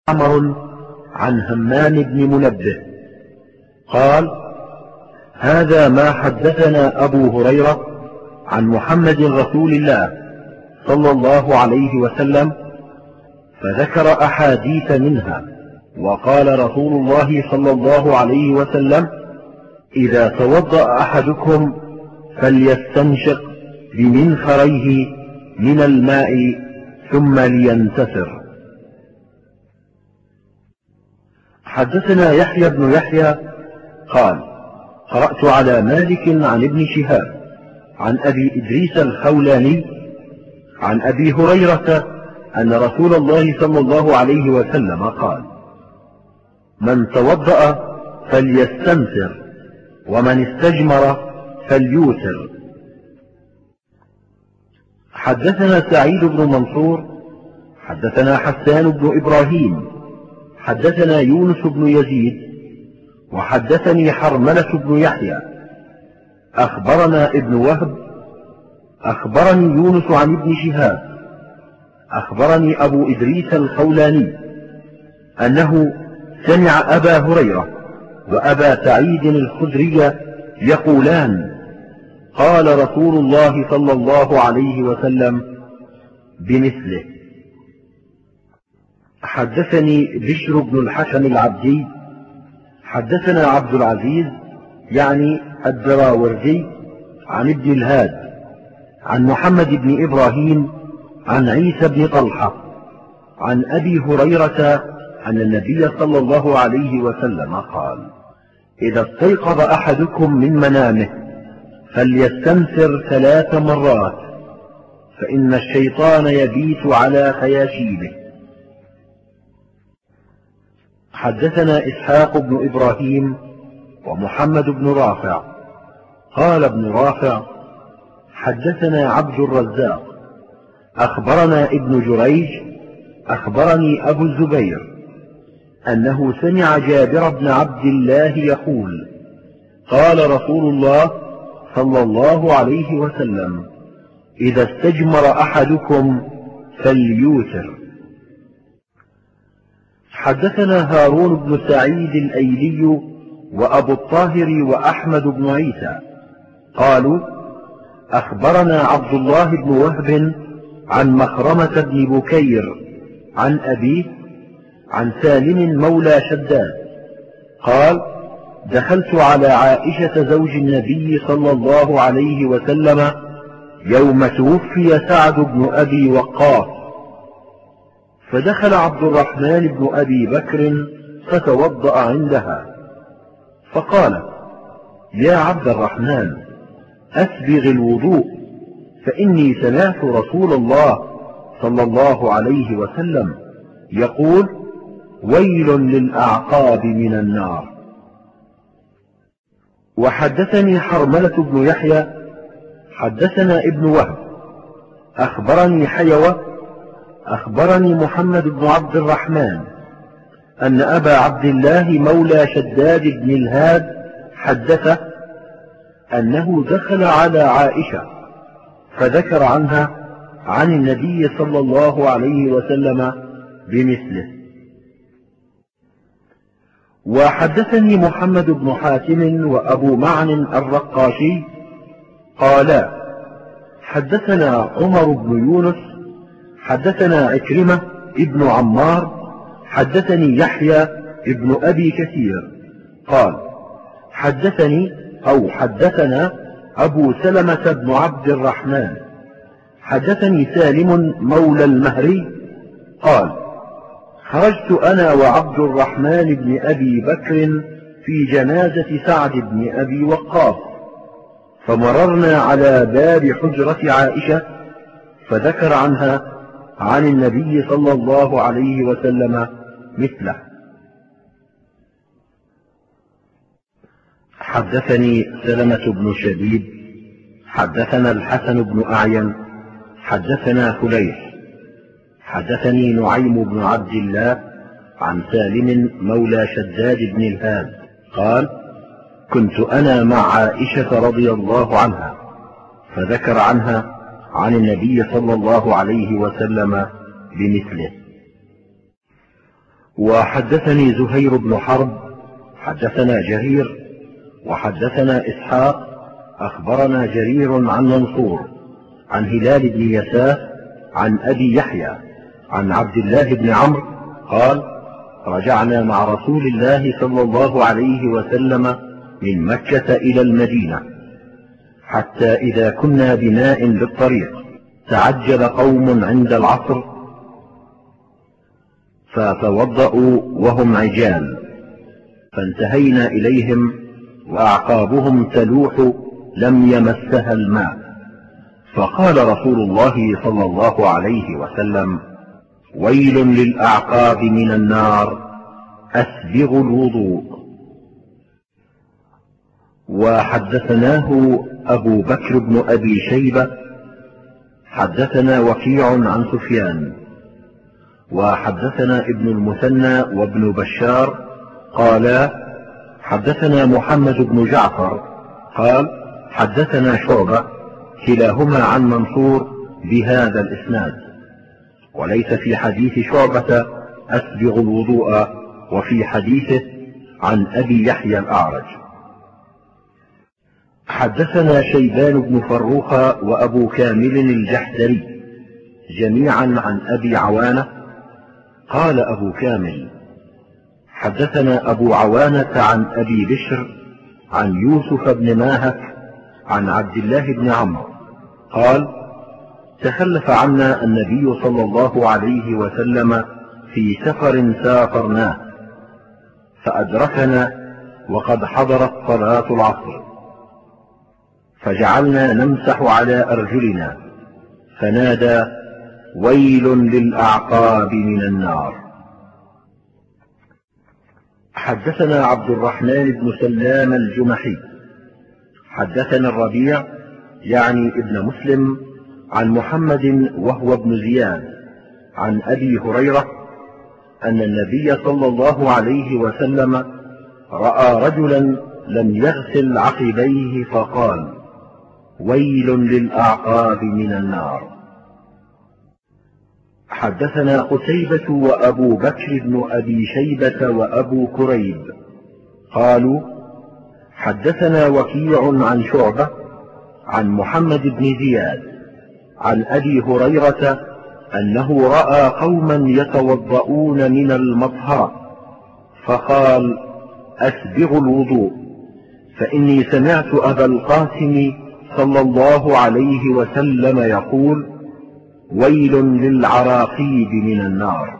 معمر عن همام بن منبه قال: هذا ما حدثنا أبو هريرة عن محمد رسول الله صلى الله عليه وسلم، فذكر أحاديث منها، وقال رسول الله صلى الله عليه وسلم: إذا توضأ أحدكم فليستنشق بمنخريه من الماء ثم لينتثر. حدثنا يحيى بن يحيى قال: قرأت على مالك عن ابن شهاب عن أبي إدريس الخولاني عن أبي هريرة أن رسول الله صلى الله عليه وسلم قال: من توضأ فليستنثر، ومن استجمر فليوتر. حدثنا سعيد بن منصور حدثنا حسان بن إبراهيم حدثنا يونس بن يزيد وحدثني حرملة بن يحيى أخبرنا ابن وهب أخبرني يونس عن ابن شهاب أخبرني أبو إدريس الخولاني أنه سمع أبا هريرة وأبا سعيد الخدري يقولان: قال رسول الله صلى الله عليه وسلم بمثله. حدثني بشر بن الحكم العبدي حدثنا عبد العزيز يعني الدراوردي عن ابن الهاد عن محمد بن إبراهيم عن عيسى بن طلحة عن أبي هريرة أن النبي صلى الله عليه وسلم قال: إذا استيقظ أحدكم من منامه فليستنثر 3 مرات، فإن الشيطان يبيت على خياشيمه. حدثنا إسحاق بن إبراهيم ومحمد بن رافع قال ابن رافع: حدثنا عبد الرزاق أخبرنا ابن جريج أخبرني أبو الزبير أنه سمع جابر بن عبد الله يقول: قال رسول الله صلى الله عليه وسلم: إذا استجمر أحدكم فليوتر. حدثنا هارون بن سعيد الأيلي وأبو الطاهر وأحمد بن عيسى قالوا: أخبرنا عبد الله بن وهب عن مخرمة بن بكير عن أبيه عن سالم مولى شداد قال: دخلت على عائشة زوج النبي صلى الله عليه وسلم يوم توفي سعد بن أبي وقاص، فدخل عبد الرحمن بن أبي بكر فتوضأ عندها، فقال: يا عبد الرحمن، أسبغ الوضوء، فإني سمعت رسول الله صلى الله عليه وسلم يقول: ويل للأعقاب من النار. وحدثني حرملة بن يحيى حدثنا ابن وهب أخبرني حيوة أخبرني محمد بن عبد الرحمن أن أبا عبد الله مولى شداد بن الهاد حدثه أنه دخل على عائشة فذكر عنها عن النبي صلى الله عليه وسلم بمثله. وحدثني محمد بن حاتم وأبو معن الرقاشي قالا: حدثنا عمر بن يونس حدثنا عكرمة ابن عمار حدثني يحيى ابن أبي كثير قال: حدثنا أبو سلمة بن عبد الرحمن حدثني سالم مولى المهري قال: خرجت أنا وعبد الرحمن بن أبي بكر في جنازة سعد بن أبي وقاص، فمررنا على باب حجرة عائشة فذكر عنها عن النبي صلى الله عليه وسلم مثله. حدثني سلمة بن شديد حدثنا الحسن بن أعين حدثنا فليح حدثني نعيم بن عبد الله عن سالم مولى شداد بن الهاد قال: كنت أنا مع عائشة رضي الله عنها فذكر عنها عن النبي صلى الله عليه وسلم بمثله. وحدثني زهير بن حرب حدثنا جرير وحدثنا إسحاق أخبرنا جرير عن منصور عن هلال بن يساف عن أبي يحيى عن عبد الله بن عمرو قال: رجعنا مع رسول الله صلى الله عليه وسلم من مكة إلى المدينة، حتى إذا كنا بناء بالطريق تعجل قوم عند العصر فتوضأوا وهم عجال، فانتهينا إليهم وأعقابهم تلوح لم يمسها الماء، فقال رسول الله صلى الله عليه وسلم: ويل للأعقاب من النار، أسبغوا الوضوء. وحدثناه أبو بكر بن أبي شيبة حدثنا وكيع عن سفيان وحدثنا ابن المثنى وابن بشار قالا: حدثنا محمد بن جعفر قال: حدثنا شعبة، كلاهما عن منصور بهذا الإسناد، وليس في حديث شعبة أسبغ الوضوء، وفي حديثه عن أبي يحيى الأعرج. حدثنا شيبان بن فروخ وأبو كامل الجحدري جميعا عن أبي عوانة قال أبو كامل: حدثنا أبو عوانة عن أبي بشر عن يوسف بن ماهك عن عبد الله بن عمرو قال: تخلف عنا النبي صلى الله عليه وسلم في سفر سافرناه، فأدركنا وقد حضرت صلاة العصر، فجعلنا نمسح على أرجلنا، فنادى: ويل للأعقاب من النار. حدثنا عبد الرحمن بن سلام الجمحي حدثنا الربيع يعني ابن مسلم عن محمد وهو ابن زياد عن أبي هريرة أن النبي صلى الله عليه وسلم رأى رجلا لم يغسل عقبيه فقال: ويل للأعقاب من النار. حدثنا قتيبة وأبو بكر بن أبي شيبة وأبو كريب قالوا: حدثنا وكيع عن شعبة عن محمد بن زياد عن أبي هريرة أنه رأى قوما يتوضؤون من المطهرة، فقال: أسبغوا الوضوء، فإني سمعت أبا القاسم صلى الله عليه وسلم يقول: ويل للعراقيب من النار.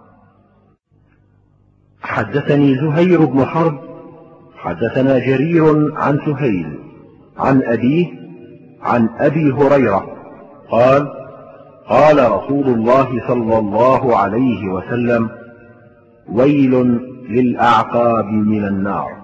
حدثني زهير بن حرب حدثنا جرير عن سهيل عن أبيه عن أبي هريرة قال: قال رسول الله صلى الله عليه وسلم: ويل للأعقاب من النار.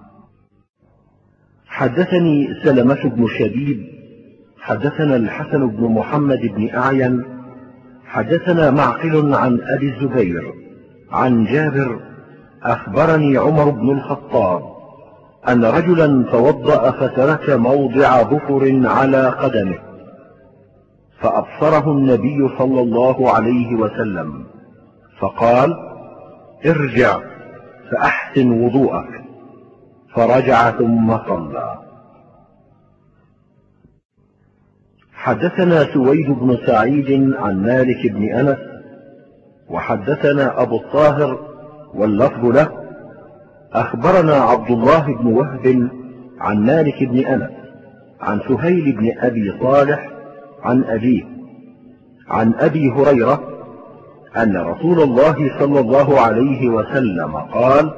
حدثني سلمة بن شبيب حدثنا الحسن بن محمد بن أعين حدثنا معقل عن أبي الزبير عن جابر أخبرني عمر بن الخطاب أن رجلا توضأ فترك موضع ظفر على قدمه، فأبصره النبي صلى الله عليه وسلم فقال: ارجع فأحسن وضوءك، فرجع ثم صلى. حدثنا سويد بن سعيد عن مالك بن أنس وحدثنا أبو الطاهر واللفظ له أخبرنا عبد الله بن وهب عن مالك بن أنس عن سهيل بن أبي صالح عن أبيه عن أبي هريرة أن رسول الله صلى الله عليه وسلم قال: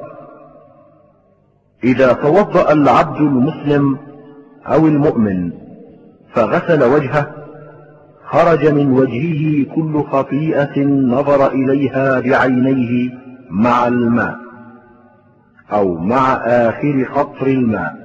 إذا توضأ العبد المسلم أو المؤمن فغسل وجهه خرج من وجهه كل خطيئة نظر إليها بعينيه مع الماء أو مع آخر قطر الماء،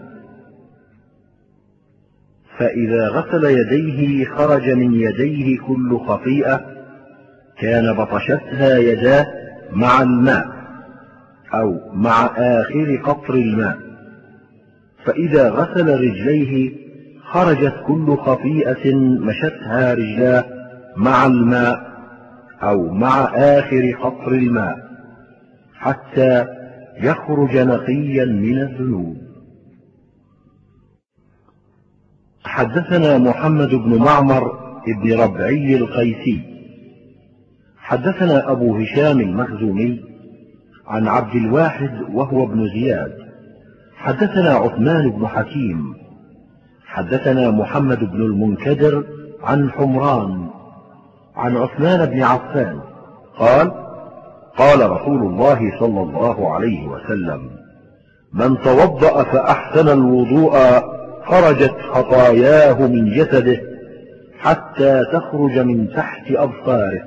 فإذا غسل يديه خرج من يديه كل خطيئة كان بطشتها يداه مع الماء أو مع آخر قطر الماء، فإذا غسل رجليه خرجت كل خطيئة مشتها رجلاه مع الماء أو مع آخر قطر الماء، حتى يخرج نقيا من الذنوب. حدثنا محمد بن معمر بن ربعي القيسي حدثنا أبو هشام المخزومي عن عبد الواحد وهو ابن زياد حدثنا عثمان بن حكيم حدثنا محمد بن المنكدر عن حمران عن عثمان بن عفان قال: قال رسول الله صلى الله عليه وسلم: من توضأ فأحسن الوضوء خرجت خطاياه من جسده حتى تخرج من تحت أظفاره.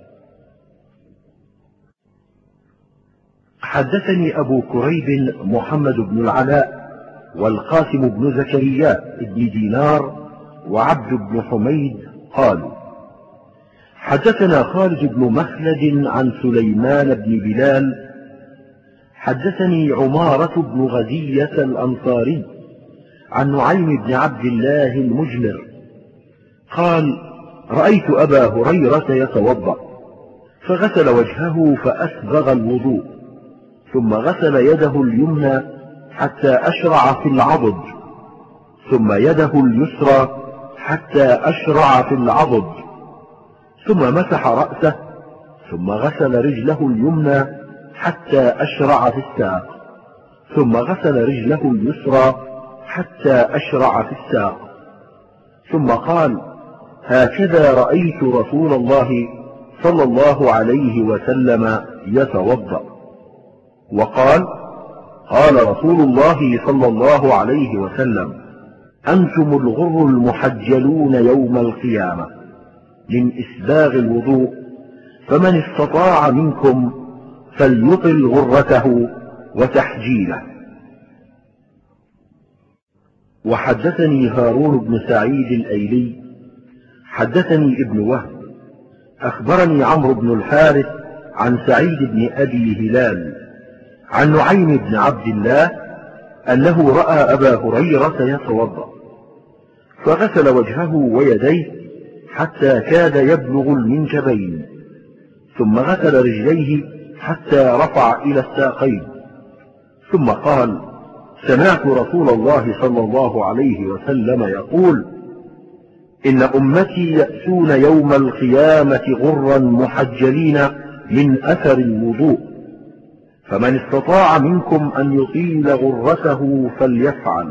حدثني أبو كريب محمد بن العلاء والقاسم بن زكريا بن دينار وعبد بن حميد قالوا: حدثنا خالد بن مخلد عن سليمان بن بلال حدثني عمارة بن غزية الأنصاري عن نعيم بن عبد الله المجمر قال: رأيت أبا هريرة يتوضأ فغسل وجهه فأسبغ الوضوء ثم غسل يده اليمنى حتى أشرع في العضد ثم يده اليسرى حتى أشرع في العضد ثم مسح رأسه ثم غسل رجله اليمنى حتى أشرع في الساق ثم غسل رجله اليسرى حتى أشرع في الساق ثم قال: هكذا رأيت رسول الله صلى الله عليه وسلم يتوضأ. وقال: قال رسول الله صلى الله عليه وسلم: أنتم الغر المحجلون يوم القيامة من إسباغ الوضوء، فمن استطاع منكم فليطل غرته وتحجيله. وحدثني هارون بن سعيد الأيلي حدثني ابن وهب أخبرني عمرو بن الحارث عن سعيد بن أبي هلال عن نعيم بن عبد الله أنه رأى أبا هريرة يتوضأ فغسل وجهه ويديه حتى كاد يبلغ المنكبين ثم غسل رجليه حتى رفع إلى الساقين ثم قال: سمعت رسول الله صلى الله عليه وسلم يقول: إن أمتي يأتون يوم القيامة غرا محجلين من أثر الوضوء، فمن استطاع منكم أن يطيل غرته فليفعل.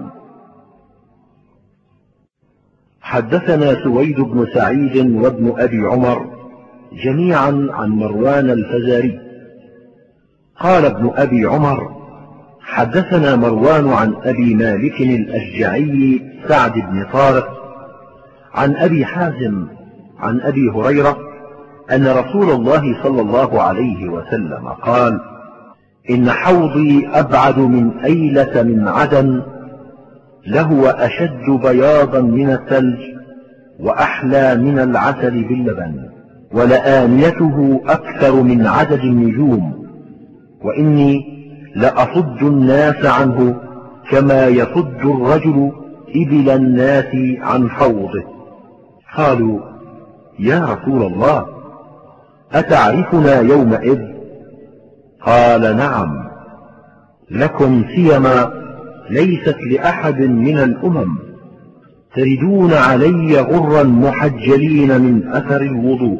حدثنا سويد بن سعيد وابن أبي عمر جميعا عن مروان الفزاري قال ابن أبي عمر: حدثنا مروان عن أبي مالك الأشجعي سعد بن طارق عن أبي حازم عن أبي هريرة أن رسول الله صلى الله عليه وسلم قال: إن حوضي أبعد من أيلة من عدن، لهو أشد بياضا من الثلج وأحلى من العسل باللبن، ولآنيته أكثر من عدد النجوم، وإني لأصد الناس عنه كما يصد الرجل إبل الناس عن حوضه. قالوا: يا رسول الله، أتعرفنا يومئذ؟ قال: نعم، لكم سيما ليست لأحد من الأمم، تردون علي غرا محجلين من أثر الوضوء.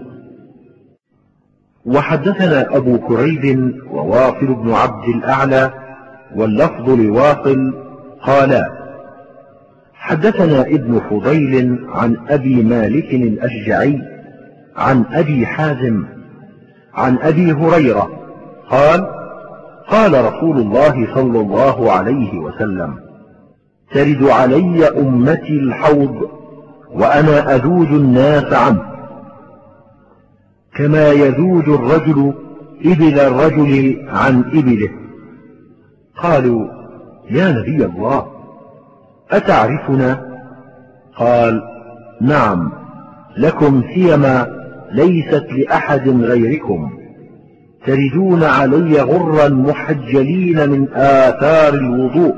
وحدثنا أبو كريب وواصل بن عبد الأعلى واللفظ لواصل قالا: حدثنا ابن فضيل عن أبي مالك الأشجعي عن أبي حازم عن أبي هريرة قال: قال رسول الله صلى الله عليه وسلم: ترد علي أمتي الحوض وأنا أذود الناس عنه كما يذود الرجل إبل الرجل عن إبله. قالوا: يا نبي الله، أتعرفنا؟ قال: نعم، لكم سيما ليست لأحد غيركم، تردون علي غرا محجلين من آثار الوضوء،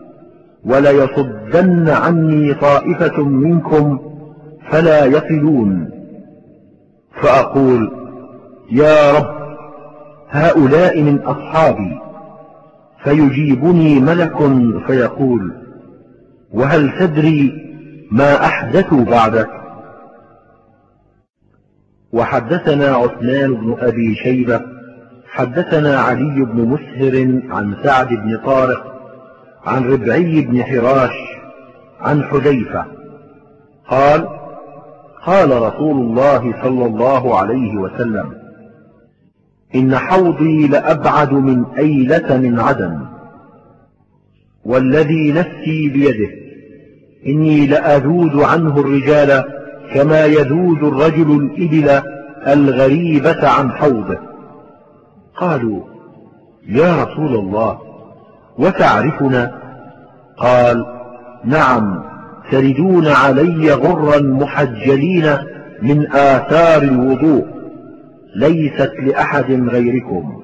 وليصدن عني طائفة منكم فلا يصلون، فأقول: يا رب، هؤلاء من أصحابي، فيجيبني ملك فيقول: وهل تدري ما أحدثوا بعدك؟ وحدثنا عثمان بن أبي شيبة حدثنا علي بن مسهر عن سعد بن طارق عن ربعي بن حراش عن حذيفة قال: قال رسول الله صلى الله عليه وسلم: إن حوضي لأبعد من أيلة من عدن، والذي نفسي بيده إني لأذود عنه الرجال كما يذود الرجل الإبل الغريبة عن حوضه. قالوا: يا رسول الله، وتعرفنا؟ قال: نعم، تردون علي غرا محجلين من آثار الوضوء، ليست لأحد غيركم.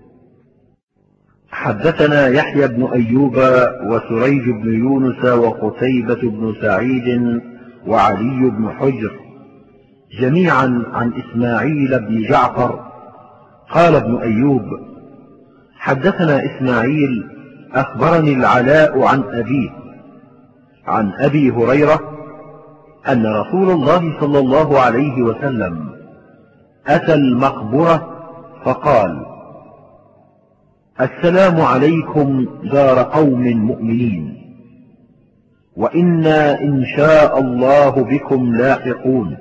حدثنا يحيى بن أيوب وسريج بن يونس وقتيبة بن سعيد وعلي بن حجر جميعا عن إسماعيل بن جعفر قال ابن أيوب: حدثنا إسماعيل أخبرني العلاء عن أبيه عن أبي هريرة أن رسول الله صلى الله عليه وسلم أتى المقبرة فقال: السلام عليكم دار قوم مؤمنين، وإنا إن شاء الله بكم لاحقون.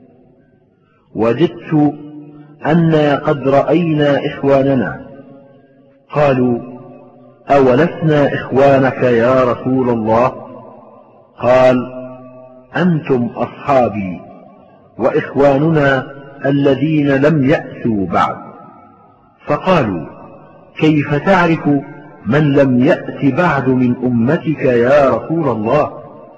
وجدت أنا قد رأينا إخواننا. قالوا: أولسنا إخوانك يا رسول الله؟ قال: أنتم أصحابي وإخواننا الذين لم يأتوا بعد. فقالوا: كيف تعرف من لم يأت بعد من أمتك يا رسول الله؟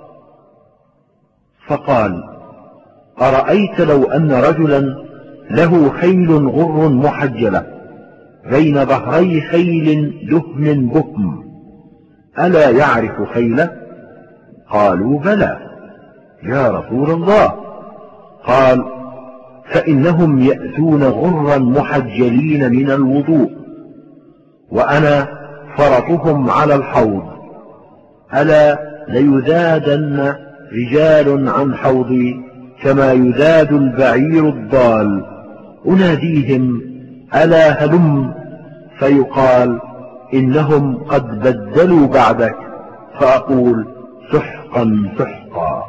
فقال: أرأيت لو أن رجلا له خيل غر محجلة بين ظهري خيل دهم بهم، ألا يعرف خيله؟ قالوا: بلى يا رسول الله. قال: فإنهم يأتون غرا محجلين من الوضوء، وأنا فرطهم على الحوض، ألا ليذادن رجال عن حوضي كما يذاد البعير الضال، أناديهم: ألا هلم، فيقال: إنهم قد بدلوا بعدك، فأقول: سحقا سحقا.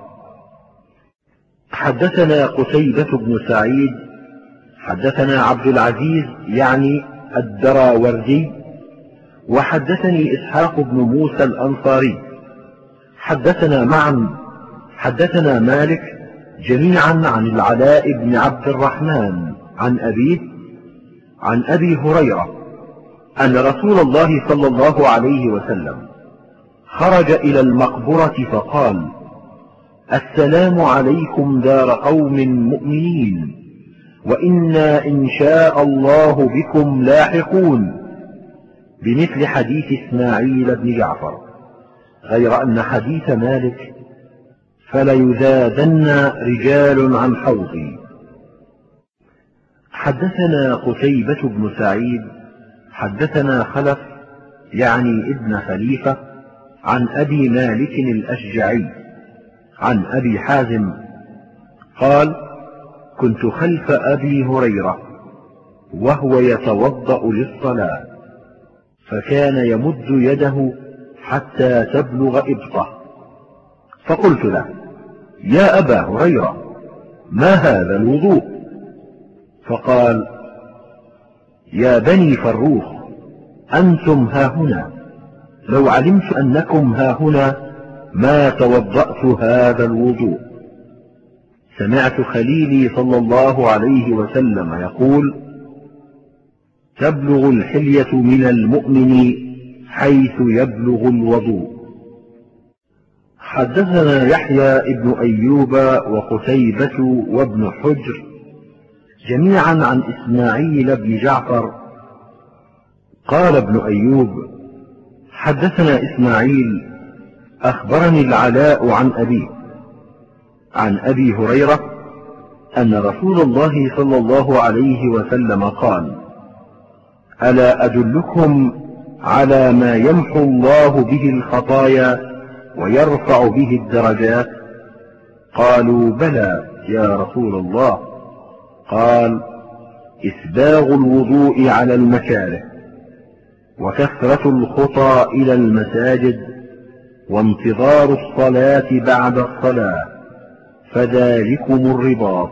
حدثنا قتيبة بن سعيد حدثنا عبد العزيز يعني الدراوردي، وحدثني إسحاق بن موسى الأنصاري حدثنا معا حدثنا مالك جميعا عن العلاء بن عبد الرحمن عن أبيه عن أبي هريرة أن رسول الله صلى الله عليه وسلم خرج إلى المقبرة فقال: السلام عليكم دار قوم مؤمنين، وإنا إن شاء الله بكم لاحقون، بمثل حديث إسماعيل بن جعفر، غير أن حديث مالك: فليذادن رجال عن حوضي. حدثنا قتيبة بن سعيد حدثنا خلف يعني ابن خليفة عن أبي مالك الأشجعي عن أبي حازم قال: كنت خلف أبي هريرة وهو يتوضأ للصلاة، فكان يمد يده حتى تبلغ إبطه، فقلت له: يا أبا هريرة، ما هذا الوضوء؟ فقال: يا بني فروخ، أنتم هاهنا، لو علمت أنكم هاهنا ما توضأت هذا الوضوء. سمعت خليلي صلى الله عليه وسلم يقول: تبلغ الحلية من المؤمن حيث يبلغ الوضوء. حدثنا يحيى بن أيوب وقتيبة وابن حجر جميعا عن إسماعيل بن جعفر قال ابن أيوب: حدثنا إسماعيل أخبرني العلاء عن أبيه عن أبي هريرة أن رسول الله صلى الله عليه وسلم قال: ألا أدلكم على ما يمحو الله به الخطايا ويرفع به الدرجات؟ قالوا بلى يا رسول الله. قال إسباغ الوضوء على المكاره، وكثرة الخطى إلى المساجد، وانتظار الصلاة بعد الصلاة، فذلكم الرباط.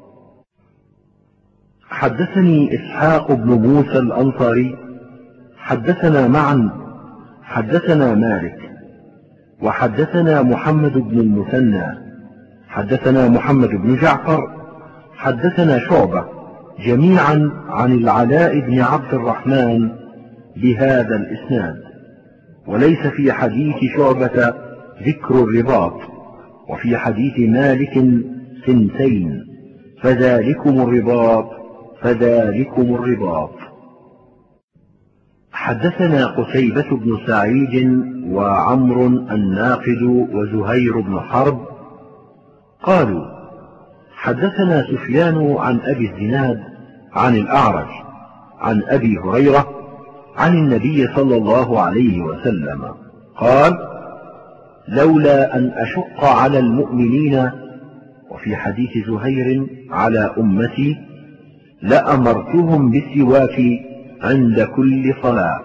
حدثني إسحاق بن موسى الأنصاري حدثنا معا حدثنا مالك وحدثنا محمد بن المثنى حدثنا محمد بن جعفر حدثنا شعبة جميعا عن العلاء بن عبد الرحمن بهذا الإسناد، وليس في حديث شعبة ذكر الرباط، وفي حديث مالك سنتين، فذلكم الرباط فذلكم الرباط. حدثنا قتيبة بن سعيد وعمر الناقد وزهير بن حرب قالوا حدثنا سفيان عن أبي الزناد عن الأعرج عن أبي هريرة عن النبي صلى الله عليه وسلم قال لولا أن أشق على المؤمنين، وفي حديث زهير على أمتي، لأمرتهم بالسواك عند كل صلاة.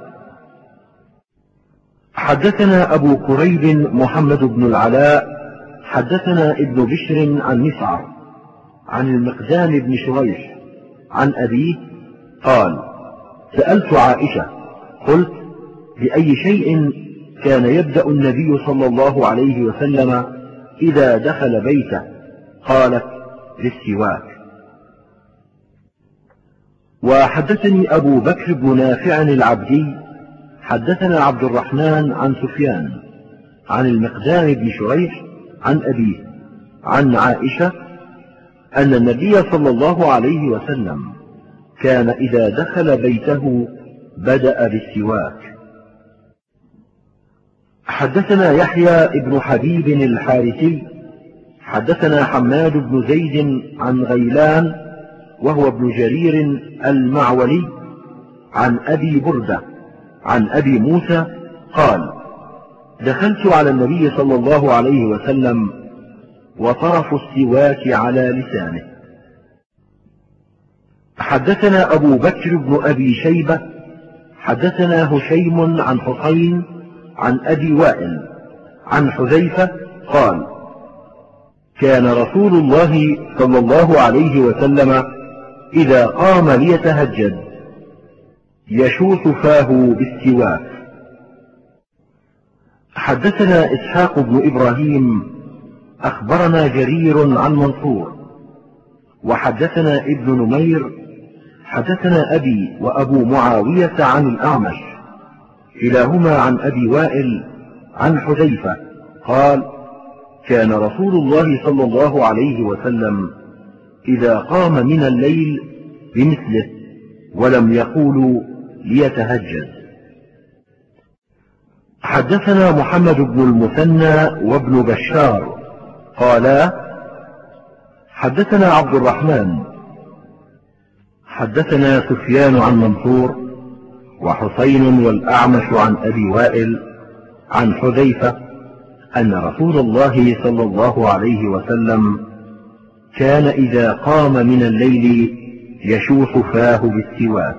حدثنا أبو كريب محمد بن العلاء حدثنا ابن بشر عن مسعر عن المقدام بن شريح عن أبيه قال سألت عائشة قلت بأي شيء كان يبدأ النبي صلى الله عليه وسلم إذا دخل بيته؟ قالت بالسواك. وحدثني أبو بكر بن نافع العبدي حدثنا عبد الرحمن عن سفيان عن المقدام بن شريح عن أبيه عن عائشة أن النبي صلى الله عليه وسلم كان إذا دخل بيته بدأ بالسواك. حدثنا يحيى بن حبيب الحارثي حدثنا حماد بن زيد عن غيلان وهو ابن جرير المعولي عن أبي بردة عن أبي موسى قال دخلت على النبي صلى الله عليه وسلم وطرف السواك على لسانه. حدثنا أبو بكر بن أبي شيبة حدثنا هشيم عن حسين عن أبي وائل عن حذيفة قال كان رسول الله صلى الله عليه وسلم إذا قام ليتهجد يشوث فاه بالسواك. حدثنا إسحاق بن إبراهيم أخبرنا جرير عن منصور وحدثنا ابن نمير حدثنا أبي وأبو معاوية عن الأعمش كلاهما عن أبي وائل عن حذيفة قال كان رسول الله صلى الله عليه وسلم إذا قام من الليل بمثله ولم يقولوا ليتهجد. حدثنا محمد بن المثنى وابن بشار قالا حدثنا عبد الرحمن حدثنا سفيان عن منصور وحسين والأعمش عن أبي وائل عن حذيفة أن رسول الله صلى الله عليه وسلم كان إذا قام من الليل يشوث فاه بالسواك.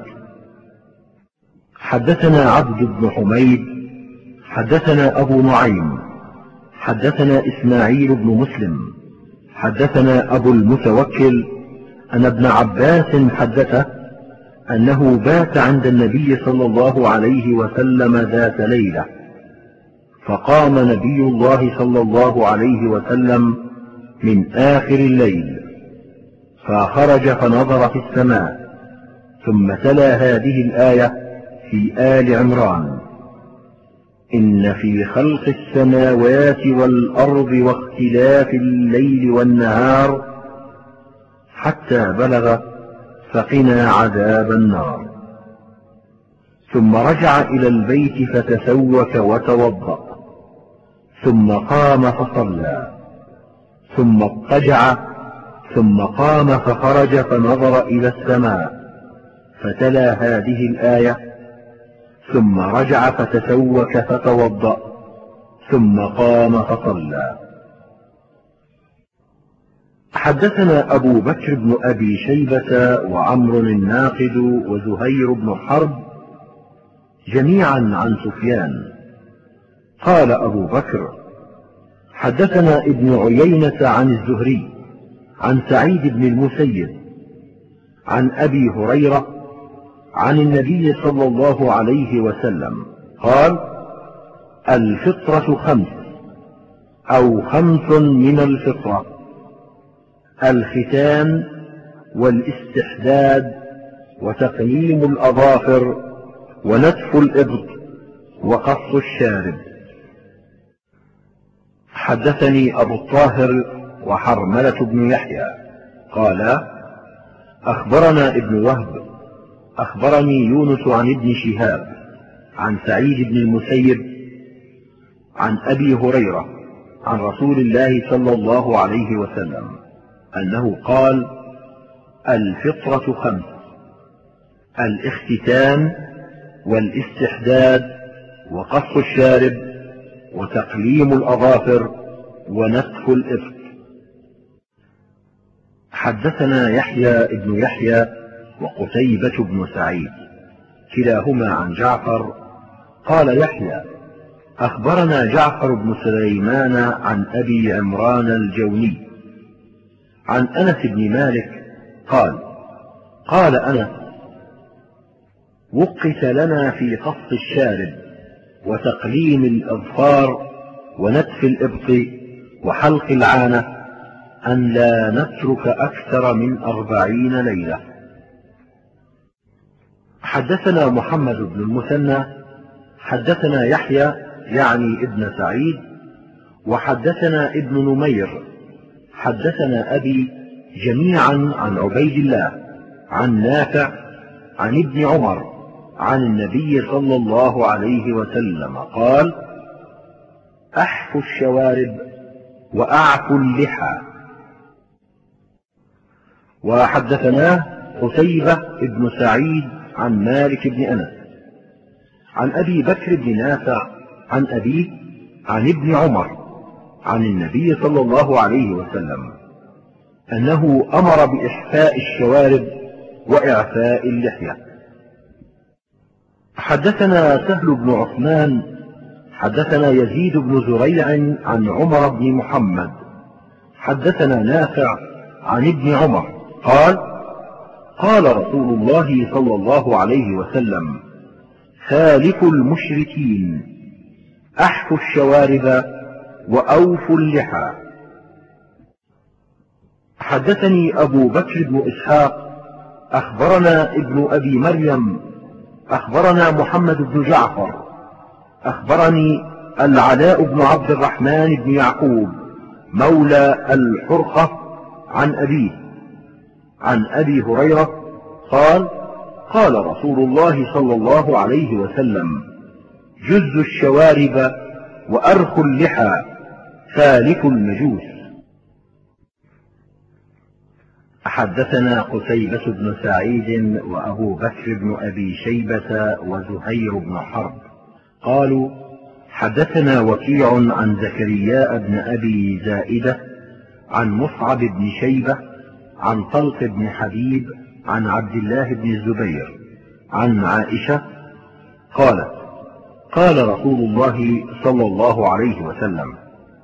حدثنا عبد بن حميد حدثنا أبو نعيم حدثنا إسماعيل بن مسلم حدثنا أبو المتوكل أن ابن عباس حدثه أنه بات عند النبي صلى الله عليه وسلم ذات ليلة، فقام نبي الله صلى الله عليه وسلم من آخر الليل فخرج فنظر في السماء ثم تلا هذه الآية في آل عمران إن في خلق السماوات والأرض واختلاف الليل والنهار حتى بلغ فقنا عذاب النار. ثم رجع إلى البيت فتسوك وتوضأ ثم قام فصلى ثم اضطجع ثم قام فخرج فنظر إلى السماء فتلا هذه الآية ثم رجع فتسوك فتوضأ ثم قام فصلى. حدثنا أبو بكر بن أبي شيبة وعمر الناقد وزهير بن حرب جميعا عن سفيان قال أبو بكر حدثنا ابن عيينة عن الزهري عن سعيد بن المسيب عن أبي هريرة عن النبي صلى الله عليه وسلم قال الفطرة 5 أو 5 من الفطرة: الختان والاستحداد وتقليم الأظافر ونتف الإبط وقص الشارب. حدثني أبو الطاهر وحرملة بن يحيى قال أخبرنا ابن وهب أخبرني يونس عن ابن شهاب عن سعيد بن المسيب عن أبي هريرة عن رسول الله صلى الله عليه وسلم أنه قال الفطرة 5: الاختتان والاستحداد وقص الشارب وتقليم الأظافر ونتف الإبط. حدثنا يحيى بن يحيى وقتيبة بن سعيد كلاهما عن جعفر قال يحيى أخبرنا جعفر بن سليمان عن أبي عمران الجوني عن أنس بن مالك قال أنس وقت لنا في قص الشارب وتقليم الأظفار ونتف الإبط وحلق العانة أن لا نترك أكثر من 40 ليلة. حدثنا محمد بن المثنى حدثنا يحيى يعني ابن سعيد وحدثنا ابن نمير حدثنا أبي جميعا عن عبيد الله عن نافع عن ابن عمر عن النبي صلى الله عليه وسلم قال أحفوا الشوارب وأعفوا اللحى. وحدثناه قتيبة بن سعيد عن مالك بن أنس عن أبي بكر بن نافع عن أبيه عن ابن عمر عن النبي صلى الله عليه وسلم أنه أمر بإحفاء الشوارب وإعفاء اللحية. حدثنا سهل بن عثمان حدثنا يزيد بن زريع عن عمر بن محمد حدثنا نافع عن ابن عمر قال رسول الله صلى الله عليه وسلم خالفوا المشركين أحفوا الشوارب وأوفوا اللحى. حدثني أبو بكر بن إسحاق أخبرنا ابن أبي مريم أخبرنا محمد بن جعفر أخبرني العلاء بن عبد الرحمن بن يعقوب مولى الحرقة عن أبيه عن أبي هريرة قال رسول الله صلى الله عليه وسلم جزوا الشوارب وأرخوا اللحى فالكوا المجوس. حدثنا قتيبة بن سعيد وأبو بكر بن أبي شيبة وزهير بن حرب قالوا حدثنا وكيع عن زكريا بن أبي زائدة عن مصعب بن شيبة عن طلق بن حبيب عن عبد الله بن الزبير عن عائشة قالت قال رسول الله صلى الله عليه وسلم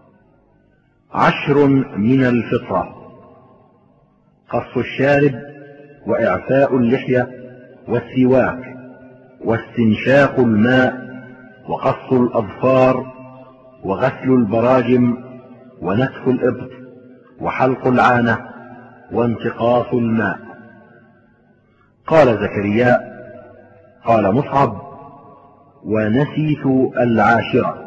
10 من الفطرة: قص الشارب وإعفاء اللحية والسواك واستنشاق الماء وقص الأظفار وغسل البراجم ونتف الإبط وحلق العانة وانتقاص الماء. قال زكريا قال مصعب ونسيت 10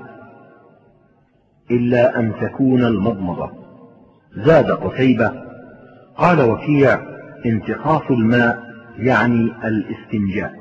إلا أن تكون المضمضة. زاد قتيبة قال وكيع انتقاص الماء يعني الاستنجاء.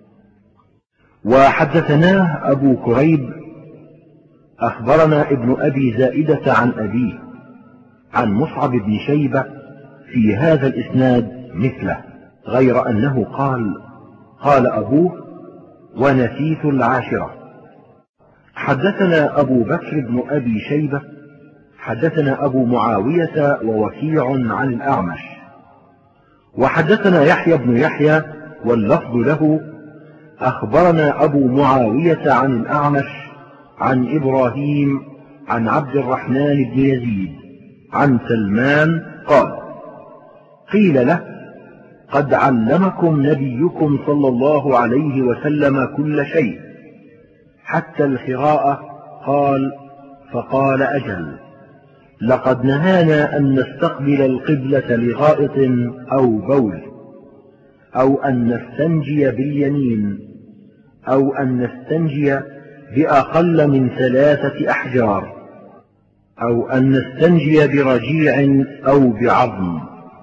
وحدثناه أبو كريب أخبرنا ابن أبي زائدة عن أبيه عن مصعب بن شيبة في هذا الإسناد مثله غير أنه قال قال أبوه: ونسيت العاشرة. حدثنا أبو بكر بن أبي شيبة حدثنا أبو معاوية ووكيع عن الأعمش، وحدثنا يحيى بن يحيى واللفظ له: أخبرنا أبو معاوية عن الأعمش عن إبراهيم عن عبد الرحمن بن يزيد عن سلمان قال: قيل له: قد علمكم نبيكم صلى الله عليه وسلم كل شيء حتى القراءة. قال: فقال: أجل، لقد نهانا أن نستقبل القبلة لغائط أو بول، أو أن نستنجي باليمين، أو أن نستنجي بأقل من 3 أحجار، أو أن نستنجي برجيع أو بعظم.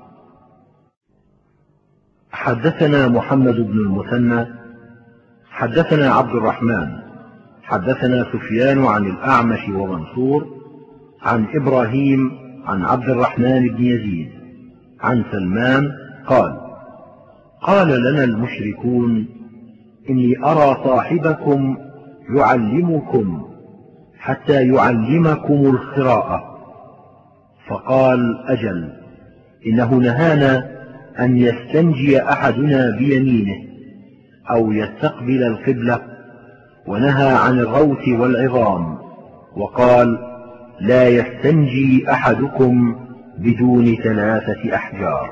حدثنا محمد بن المثنى حدثنا عبد الرحمن حدثنا سفيان عن الأعمش ومنصور عن إبراهيم عن عبد الرحمن بن يزيد عن سلمان قال: قال لنا المشركون: إني أرى صاحبكم يعلمكم حتى يعلمكم القراءة. فقال: أجل، إنه نهانا أن يستنجي أحدنا بيمينه أو يستقبل القبلة، ونهى عن الروث والعظام، وقال: لا يستنجي أحدكم بدون 3 أحجار.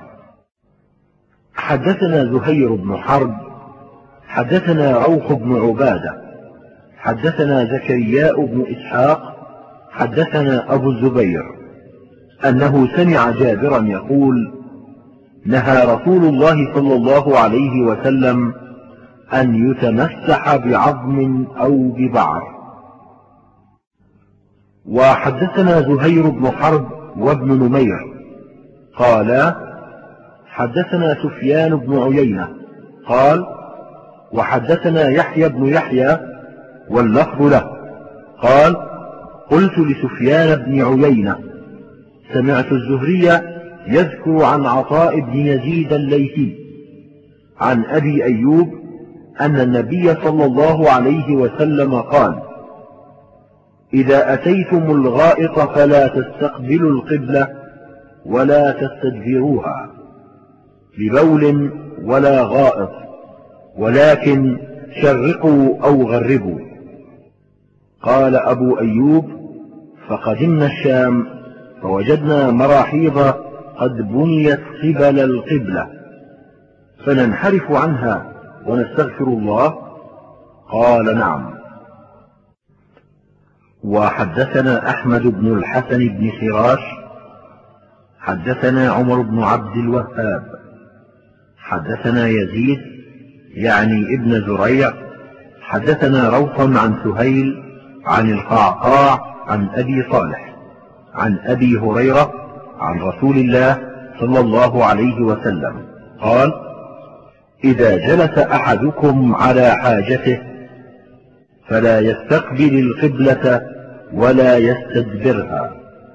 حدثنا زهير بن حرب حدثنا روح بن عبادة حدثنا زكرياء بن إسحاق حدثنا أبو الزبير أنه سمع جابرا يقول: نهى رسول الله صلى الله عليه وسلم أن يتمسح بعظم أو ببعر. وحدثنا زهير بن حرب وابن نمير قالا: حدثنا سفيان بن عيينة قال: وحدثنا يحيى بن يحيى واللفظ له قال: قلت لسفيان بن عيينة: سمعت الزهري يذكر عن عطاء بن يزيد الليثي عن أبي أيوب أن النبي صلى الله عليه وسلم قال: إذا أتيتم الغائط فلا تستقبلوا القبلة ولا تستدبروها ببول ولا غائط، ولكن شرقوا أو غربوا. قال أبو أيوب: فقدمنا الشام فوجدنا مراحيض قد بنيت قبل القبلة، فننحرف عنها ونستغفر الله. قال: نعم. وحدثنا أحمد بن الحسن بن خراش حدثنا عمر بن عبد الوهاب حدثنا يزيد يعني ابن زريع حدثنا روح عن سهيل عن القعقاع عن أبي صالح عن أبي هريرة عن رسول الله صلى الله عليه وسلم قال: إذا جلس أحدكم على حاجته فلا يستقبل القبلة ولا يستدبرها.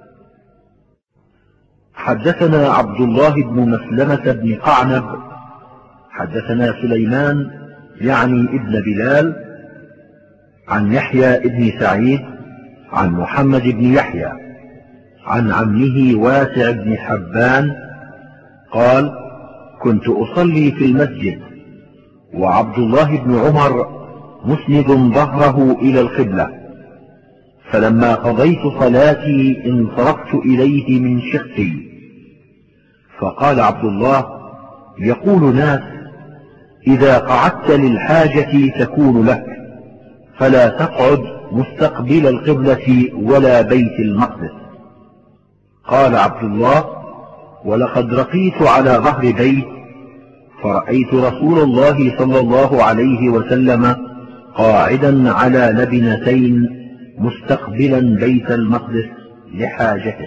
حدثنا عبد الله بن مسلمة بن قعنب حدثنا سليمان يعني ابن بلال عن يحيى بن سعيد عن محمد بن يحيى عن عمه واسع بن حبان قال: كنت أصلي في المسجد وعبد الله بن عمر مسند ظهره إلى القبلة، فلما قضيت صلاتي انصرفت إليه من شقي، فقال عبد الله: يقول ناس: إذا قعدت للحاجة تكون لك، فلا تقعد مستقبل القبلة ولا بيت المقدس. قال عبد الله: ولقد رقيت على ظهر بيت فرأيت رسول الله صلى الله عليه وسلم قاعدا على لبنتين مستقبلا بيت المقدس لحاجته.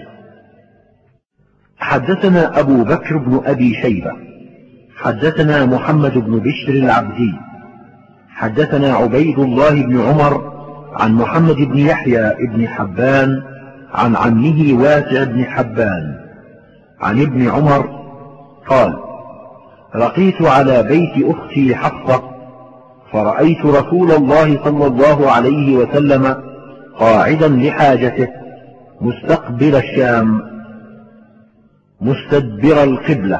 حدثنا أبو بكر بن أبي شيبة حدثنا محمد بن بشر العبدي حدثنا عبيد الله بن عمر عن محمد بن يحيى بن حبان عن عمه واسع بن حبان عن ابن عمر قال: رقيت على بيت أختي حفصة فرأيت رسول الله صلى الله عليه وسلم قاعدا لحاجته مستقبل الشام مستدبر القبلة.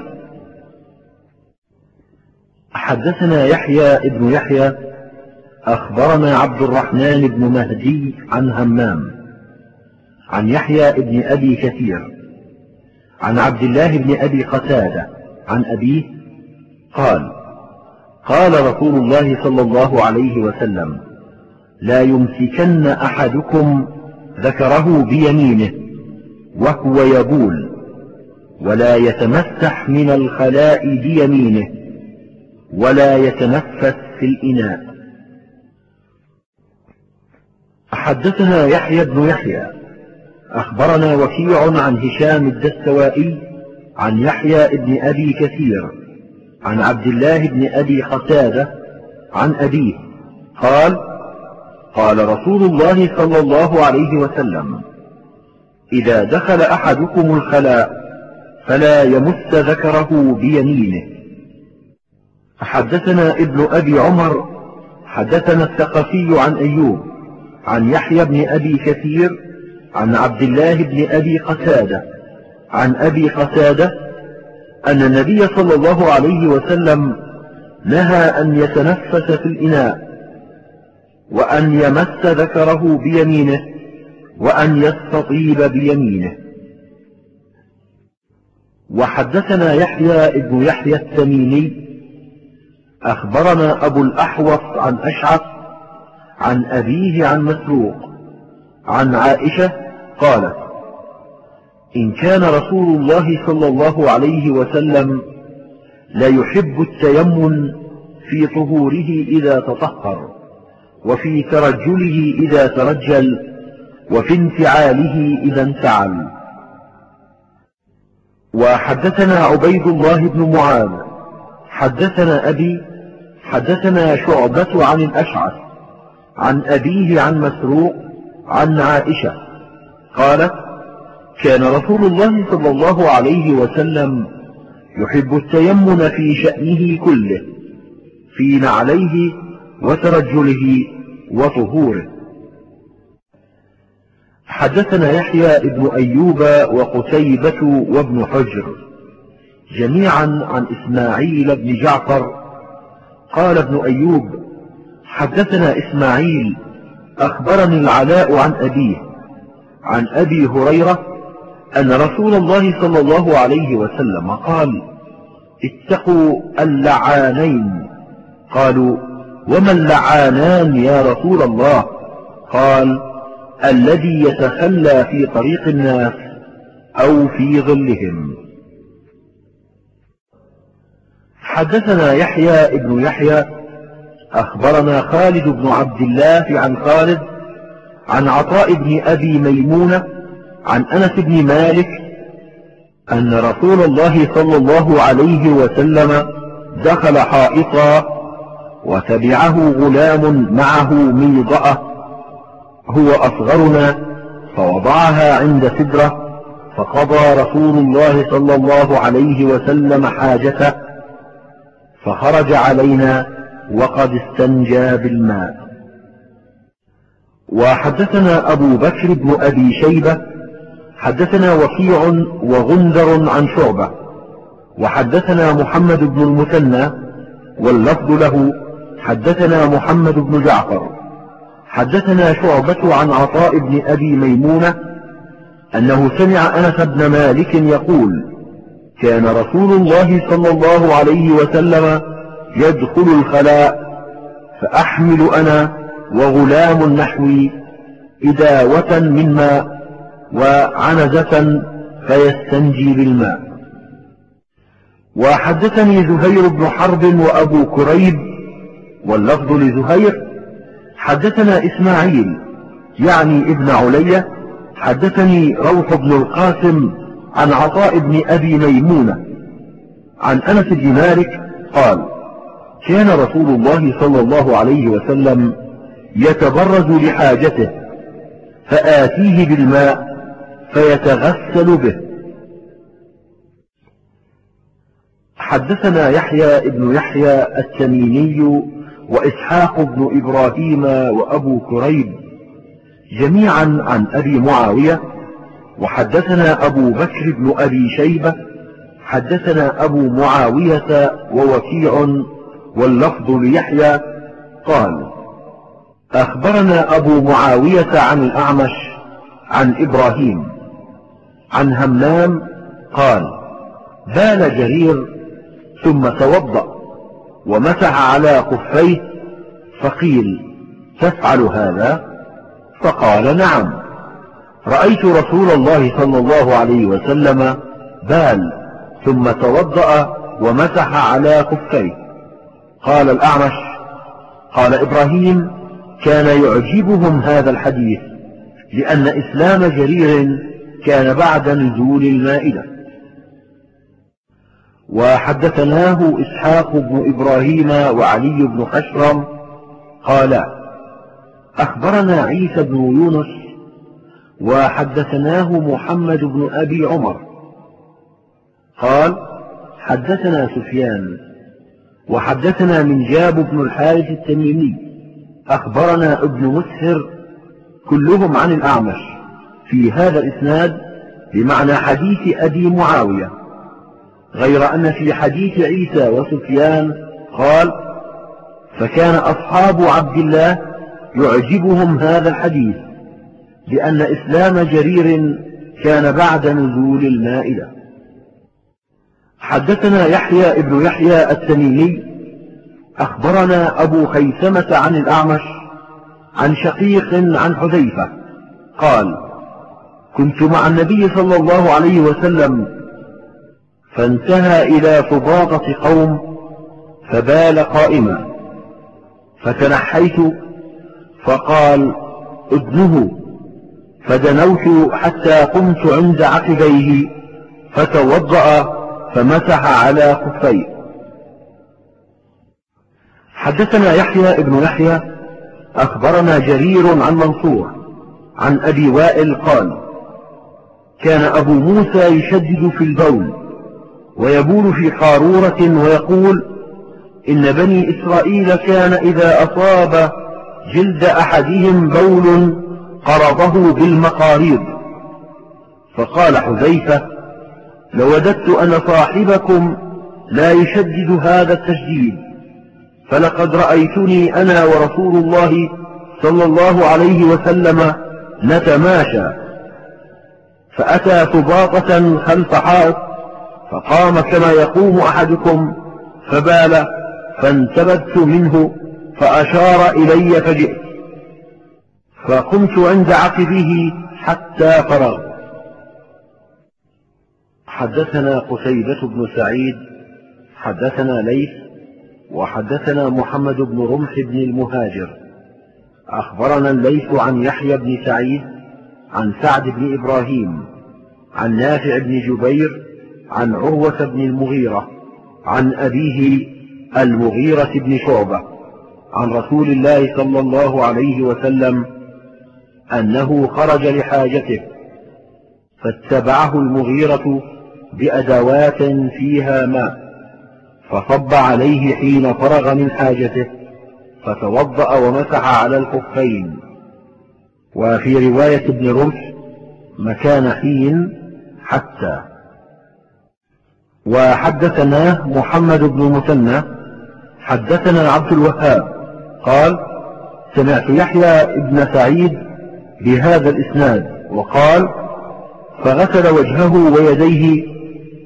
حدثنا يحيى ابن يحيى أخبرنا عبد الرحمن بن مهدي عن همام عن يحيى ابن أبي كثير عن عبد الله بن أبي قتادة عن أبيه قال: قال رسول الله صلى الله عليه وسلم: لا يمسكن أحدكم ذكره بيمينه وهو يبول، ولا يتمسح من الخلاء بيمينه، ولا يتنفس في الإناء. حدثنا يحيى بن يحيى أخبرنا وكيع عن هشام الدستوائي عن يحيى بن أبي كثير عن عبد الله بن أبي قتادة عن أبيه قال: قال رسول الله صلى الله عليه وسلم: إذا دخل أحدكم الخلاء فلا يمس ذكره بيمينه. حدثنا ابن أبي عمر حدثنا الثقفي عن أيوب عن يحيى بن أبي كثير عن عبد الله بن أبي قتادة عن أبي قتادة أن النبي صلى الله عليه وسلم نهى أن يتنفس في الإناء، وأن يمس ذكره بيمينه، وأن يستطيب بيمينه. وحدثنا يحيى ابن يحيى التميمي أخبرنا أبو الأحوص عن أشعث عن أبيه عن مسروق عن عائشة قالت: إن كان رسول الله صلى الله عليه وسلم لا يحب التيمن في طهوره إذا تطهر، وفي ترجله إذا ترجل، وفي انفعاله إذا انفعل. وحدثنا عبيد الله بن معاذ حدثنا أبي حدثنا شعبة عن الأشعث عن أبيه عن مسروق عن عائشة قالت: كان رسول الله صلى الله عليه وسلم يحب التيمن في شأنه كله، في نعليه وترجله وطهوره. حدثنا يحيى ابن أيوب وقتيبة وابن حجر جميعا عن إسماعيل بن جعفر قال ابن أيوب: حدثنا إسماعيل أخبرني العلاء عن أبيه عن أبي هريرة أن رسول الله صلى الله عليه وسلم قال: اتقوا اللعانين. قالوا: وما اللعانان يا رسول الله؟ قال: الذي يتخلى في طريق الناس أو في ظلهم. حدثنا يحيى ابن يحيى أخبرنا خالد بن عبد الله عن خالد عن عطاء بن أبي ميمونة عن أنس بن مالك أن رسول الله صلى الله عليه وسلم دخل حائطا وتبعه غلام معه ميضأة هو أصغرنا، فوضعها عند سدرة، فقضى رسول الله صلى الله عليه وسلم حاجته، فخرج علينا وقد استنجى بالماء. وحدثنا أبو بكر بن أبي شيبة حدثنا وكيع وغندر عن شعبة وحدثنا محمد بن المثنى واللفظ له حدثنا محمد بن جعفر حدثنا شعبة عن عطاء بن أبي ميمونة أنه سمع أنس بن مالك يقول: كان رسول الله صلى الله عليه وسلم يدخل الخلاء فأحمل أنا وغلام نحوي إداوة من ماء وعنزة فيستنجي بالماء. وحدثني زهير بن حرب وأبو كريب واللفظ لزهير حدثنا إسماعيل يعني ابن علية حدثني روح بن القاسم عن عطاء بن أبي ميمونة عن أنس بن مالك قال: كان رسول الله صلى الله عليه وسلم يتبرز لحاجته فآتيه بالماء فيتغسل به. حدثنا يحيى ابن يحيى التميمي وإسحاق بن إبراهيم وأبو كريب جميعا عن أبي معاوية. وحدثنا أبو بكر بن أبي شيبة حدثنا أبو معاوية ووكيع واللفظ ليحيى قال أخبرنا أبو معاوية عن الأعمش عن إبراهيم عن همام قال بال جرير ثم توضأ ومسح على خفيه، فقيل تفعل هذا؟ فقال نعم، رأيت رسول الله صلى الله عليه وسلم بال ثم توضأ ومسح على خفيه. قال الأعمش قال إبراهيم كان يعجبهم هذا الحديث لأن إسلام جرير كان بعد نزول المائدة. وحدثناه إسحاق بن إبراهيم وعلي بن خشرم قالا أخبرنا عيسى بن يونس وحدثناه محمد بن أبي عمر قال حدثنا سفيان وحدثنا من جاب بن الحارث التميمي أخبرنا ابن مسهر كلهم عن الأعمش في هذا الإسناد بمعنى حديث أبي معاوية، غير أن في حديث عيسى وسفيان قال فكان أصحاب عبد الله يعجبهم هذا الحديث لأن إسلام جرير كان بعد نزول المائدة. حدثنا يحيى ابن يحيى التميمي أخبرنا أبو خيثمة عن الأعمش عن شقيق عن حذيفة قال كنت مع النبي صلى الله عليه وسلم فانتهى إلى فضاضة قوم فبال قائما، فتنحيت فقال ادنه، فدنوت حتى قمت عند عقبيه فتوضأ فمسح على خفيه. حدثنا يحيى ابن يحيى أخبرنا جرير عن منصور عن أبي وائل قال كان أبو موسى يشدد في البول ويبول في قارورة ويقول إن بني إسرائيل كان إذا أصاب جلد أحدهم بول قرضه بالمقاريض. فقال حذيفة لوددت أن صاحبكم لا يشدد هذا التشديد، فلقد رأيتني أنا ورسول الله صلى الله عليه وسلم نتماشى، فأتى سباطة خلف حائط فقام كما يقوم أحدكم فبال، فانتبذت منه فأشار إلي فجئت، فقمت عند عقبه حتى فرغ. حدثنا قتيبة بن سعيد حدثنا ليث وحدثنا محمد بن رمح بن المهاجر أخبرنا الليث عن يحيى بن سعيد عن سعد بن إبراهيم عن نافع بن جبير عن عروة بن المغيرة عن أبيه المغيرة بن شعبة عن رسول الله صلى الله عليه وسلم أنه خرج لحاجته فاتبعه المغيرة بأدوات فيها ماء فصب عليه حين فرغ من حاجته فتوضأ ومسح على الخفين. وفي رواية ابن رمح مكان حين حتى. وحدثنا محمد بن مثنى حدثنا عبد الوهاب قال سمعت يحيى بن سعيد بهذا الإسناد وقال فغسل وجهه ويديه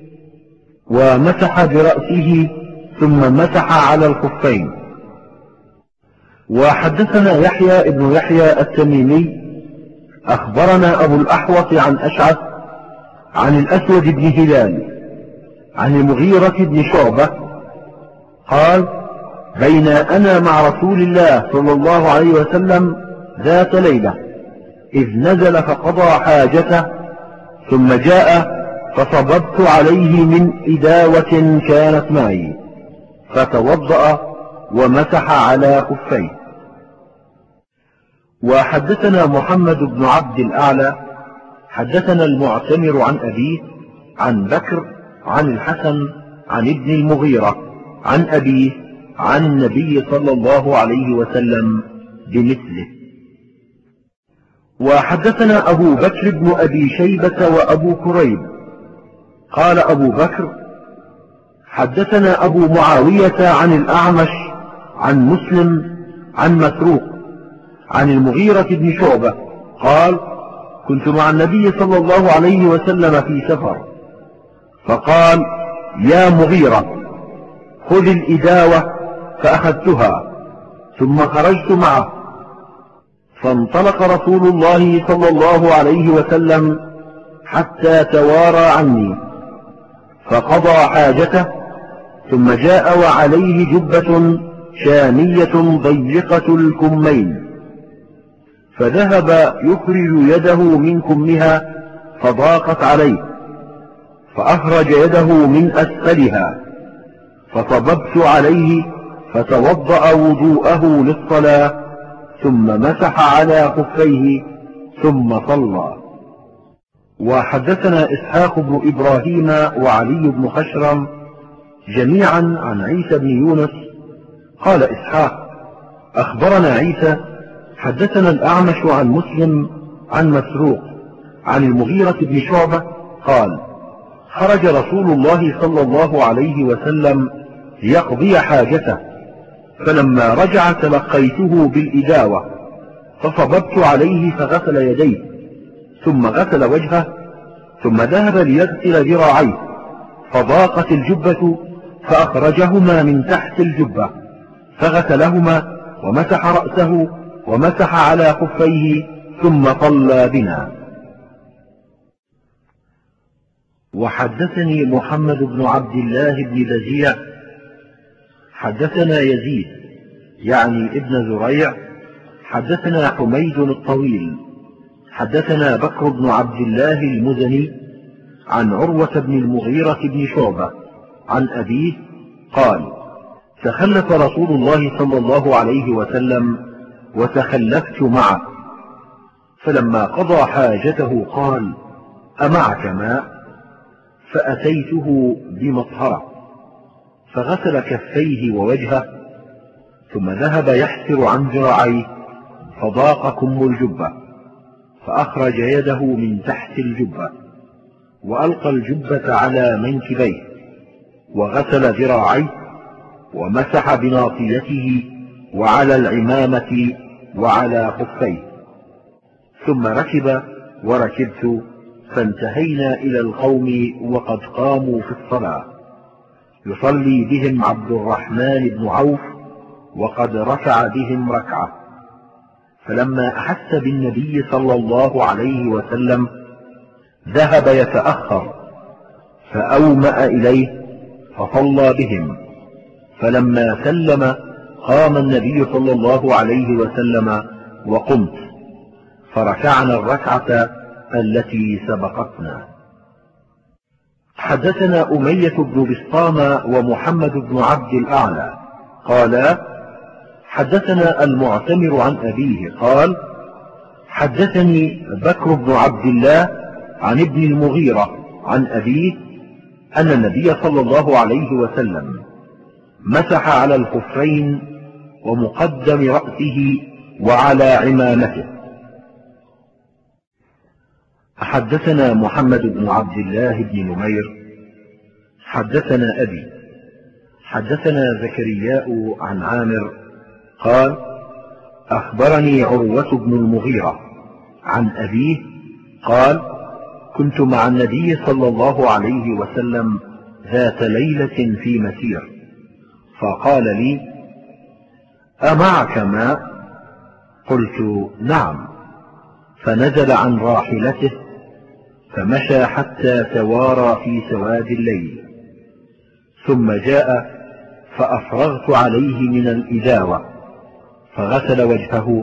ومسح برأسه ثم مسح على الخفين. وحدثنا يحيى بن يحيى التميمي أخبرنا أبو الأحوص عن أشعث عن الأسود بن هلال عن المغيرة بن شعبة قال بين أنا مع رسول الله صلى الله عليه وسلم ذات ليلة إذ نزل فقضى حاجته ثم جاء فصببت عليه من إداوة كانت معي فتوضأ ومسح على خفيه. وحدثنا محمد بن عبد الأعلى حدثنا المعتمر عن أبيه عن بكر عن الحسن عن ابن المغيرة عن أبيه عن النبي صلى الله عليه وسلم بمثله. وحدثنا أبو بكر بن أبي شيبة وأبو كريب قال أبو بكر حدثنا أبو معاوية عن الأعمش عن مسلم عن مسروق عن المغيرة بن شعبة قال كنت مع النبي صلى الله عليه وسلم في سفر فقال يا مغيرة خذ الإداوة فأخذتها ثم خرجت معه فانطلق رسول الله صلى الله عليه وسلم حتى توارى عني فقضى حاجته ثم جاء وعليه جبة شامية ضيقة الكمين فذهب يخرج يده من كمها فضاقت عليه فأخرج يده من أسفلها فصببت عليه فتوضأ وضوءه للصلاة ثم مسح على خفيه ثم صلى. وحدثنا إسحاق بن إبراهيم وعلي بن خشرم جميعا عن عيسى بن يونس قال إسحاق أخبرنا عيسى حدثنا الأعمش عن مسلم عن مسروق عن المغيرة بن شعبة قال خرج رسول الله صلى الله عليه وسلم ليقضي حاجته فلما رجع تلقيته بالإداوة فصببت عليه فغسل يديه ثم غسل وجهه ثم ذهب ليغسل ذراعيه فضاقت الجبة فأخرجهما من تحت الجبة فغسلهما ومسح رأسه ومسح على خفيه ثم صلى بنا. وحدثني محمد بن عبد الله بن بزيع حدثنا يزيد يعني ابن زريع حدثنا حميد الطويل حدثنا بكر بن عبد الله المزني عن عروة بن المغيرة بن شعبة عن أبيه قال تخلف رسول الله صلى الله عليه وسلم وتخلفت معه فلما قضى حاجته قال أمعك ماء فأتيته بمطهرة فغسل كفيه ووجهه ثم ذهب يحسر عن ذراعيه فضاق كم الجبة فأخرج يده من تحت الجبة وألقى الجبة على منكبيه وغسل ذراعيه ومسح بناصيته وعلى العمامة وعلى خفيه ثم ركب وركبت فانتهينا إلى القوم وقد قاموا في الصلاة يصلي بهم عبد الرحمن بن عوف وقد ركع بهم ركعة فلما أحس بالنبي صلى الله عليه وسلم ذهب يتأخر فأومأ إليه فصلى بهم فلما سلم قام النبي صلى الله عليه وسلم وقمت فركعنا الركعة التي سبقتنا. حدثنا أمية بن بسطام ومحمد بن عبد الأعلى قالا حدثنا المعتمر عن أبيه قال حدثني بكر بن عبد الله عن ابن المغيرة عن أبيه أن النبي صلى الله عليه وسلم مسح على الخفين ومقدم رأسه وعلى عمامته. حدثنا محمد بن عبد الله بن نمير حدثنا أبي حدثنا زكرياء عن عامر قال أخبرني عروة بن المغيرة عن أبيه قال كنت مع النبي صلى الله عليه وسلم ذات ليلة في مسير فقال لي أمعك ماء؟ قلت نعم، فنزل عن راحلته فمشى حتى توارى في سواد الليل ثم جاء فأفرغت عليه من الإداوة فغسل وجهه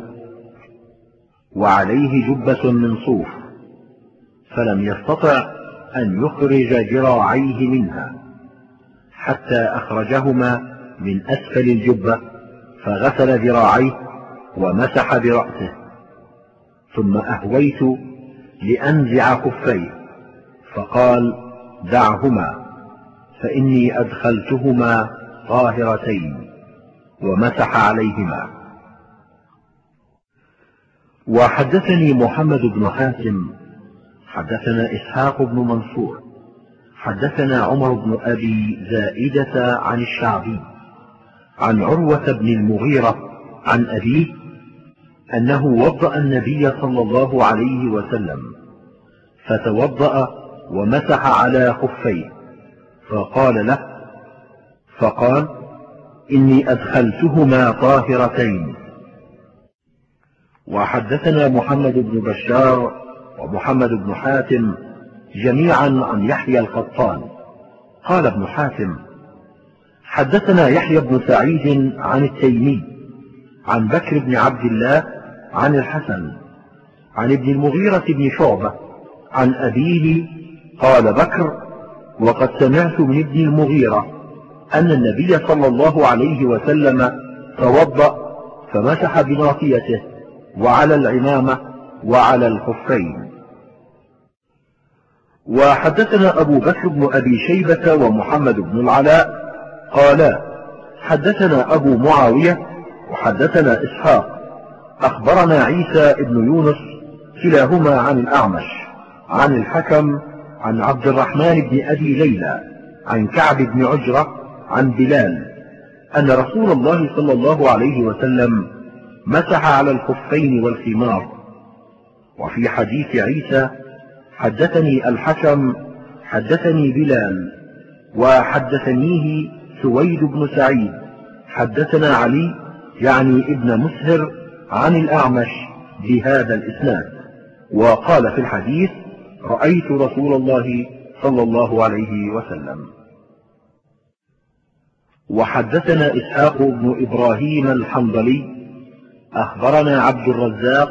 وعليه جبة من صوف فلم يستطع أن يخرج ذراعيه منها حتى أخرجهما من أسفل الجبة فغسل ذراعيه ومسح برأسه ثم أهويت لأنزع خفيه فقال دعهما فإني أدخلتهما طاهرتين ومسح عليهما. وحدثني محمد بن حاتم حدثنا إسحاق بن منصور حدثنا عمر بن أبي زائدة عن الشعبي عن عروة بن المغيرة عن أبيه أنه وضأ النبي صلى الله عليه وسلم فتوضأ ومسح على خفيه فقال إني أدخلتهما طاهرتين. وحدثنا محمد بن بشار ومحمد بن حاتم جميعا عن يحيى القطان قال ابن حاتم حدثنا يحيى بن سعيد عن التيمي عن بكر بن عبد الله عن الحسن عن ابن المغيرة بن شعبة عن أبيه قال بكر وقد سمعت من ابن المغيرة أن النبي صلى الله عليه وسلم توضأ فمسح بناصيته وعلى العمامة وعلى الخفين. وحدثنا أبو بكر بن أبي شيبة ومحمد بن العلاء قالا حدثنا أبو معاوية وحدثنا إسحاق أخبرنا عيسى بن يونس كلاهما عن الأعمش عن الحكم عن عبد الرحمن بن أبي ليلى عن كعب بن عجرة عن بلال أن رسول الله صلى الله عليه وسلم مسح على الخفين والخمار. وفي حديث عيسى حدثني الحكم حدثني بلال وحدثنيه سويد بن سعيد حدثنا علي يعني ابن مسهر عن الأعمش بهذا الإسناد. وقال في الحديث رأيت رسول الله صلى الله عليه وسلم. وحدثنا إسحاق بن إبراهيم الحنظلي أخبرنا عبد الرزاق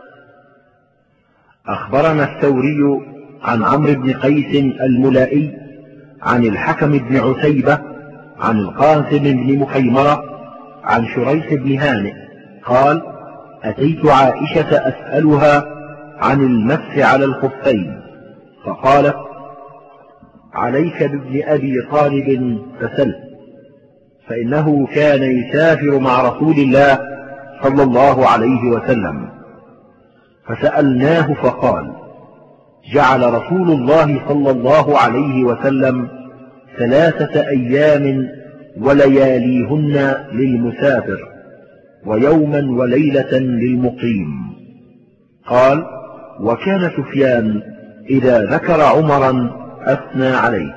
أخبرنا الثوري عن عمرو بن قيس الملائي عن الحكم بن عتيبة عن القاسم بن مخيمرة عن شريح بن هانئ قال أتيت عائشة أسألها عن المسح على الخفين فقالت عليك بابن أبي طالب فسل فإنه كان يسافر مع رسول الله صلى الله عليه وسلم. فسألناه فقال جعل رسول الله صلى الله عليه وسلم 3 أيام ولياليهن للمسافر ويوما وليلة للمقيم. قال وكان سفيان إذا ذكر عمرا أثنى عليه.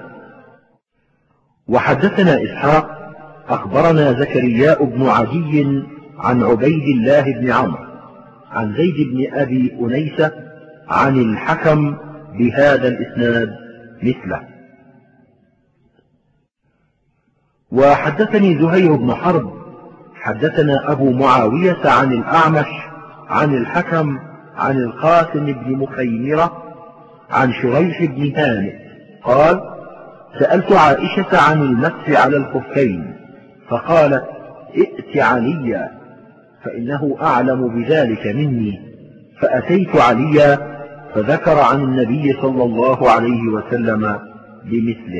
وحدثنا إسحاق أخبرنا زكرياء بن عدي عن عبيد الله بن عمرو عن زيد بن أبي أنيسة عن الحكم بهذا الإسناد مثله. وحدثني زهير بن حرب حدثنا أبو معاوية عن الأعمش عن الحكم عن القاسم بن مخيمرة عن شريح بن هانئ قال سألت عائشة عن المسح على الخفين فقالت ائت عليا فإنه أعلم بذلك مني. فأتيت عليا فذكر عن النبي صلى الله عليه وسلم بمثله.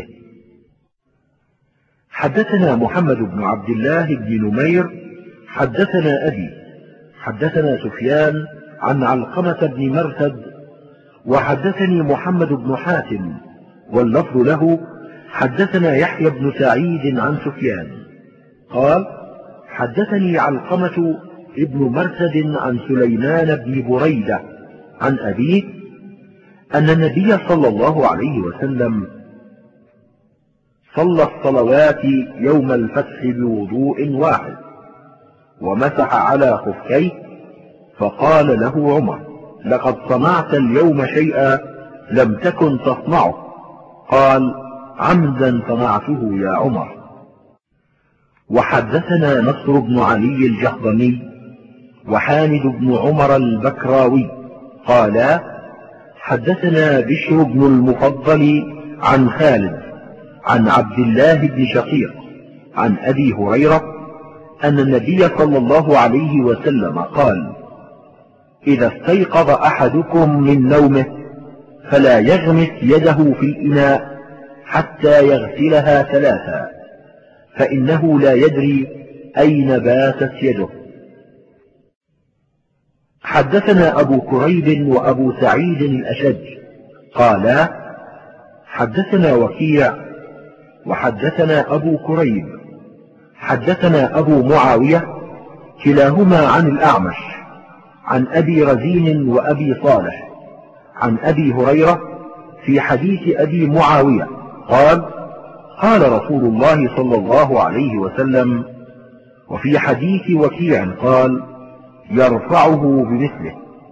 حدثنا محمد بن عبد الله بن نمير حدثنا أبي حدثنا سفيان عن علقمة بن مرثد وحدثني محمد بن حاتم واللفظ له حدثنا يحيى بن سعيد عن سفيان قال حدثني علقمة ابن مرثد عن سليمان بن بريدة عن أبيه أن النبي صلى الله عليه وسلم صلى الصلوات يوم الفتح بوضوء واحد ومسح على خفيه فقال له عمر لقد صنعت اليوم شيئا لم تكن تصنعه. قال عمدا صنعته يا عمر. وحدثنا نصر بن علي الجهضمي وحامد بن عمر البكراوي قالا حدثنا بشر بن المفضل عن خالد عن عبد الله بن شقيق عن أبي هريرة أن النبي صلى الله عليه وسلم قال إذا استيقظ أحدكم من نومه فلا يغمس يده في الإناء حتى يغسلها 3 فإنه لا يدري أين باتت يده. حدثنا أبو كريب وأبو سعيد الأشج قالا حدثنا وكيع وحدثنا أبو كريب حدثنا أبو معاوية كلاهما عن الأعمش عن أبي رزين وأبي صالح عن أبي هريرة في حديث أبي معاوية قال قال رسول الله صلى الله عليه وسلم. وفي حديث وكيع قال يرفعه بمثله.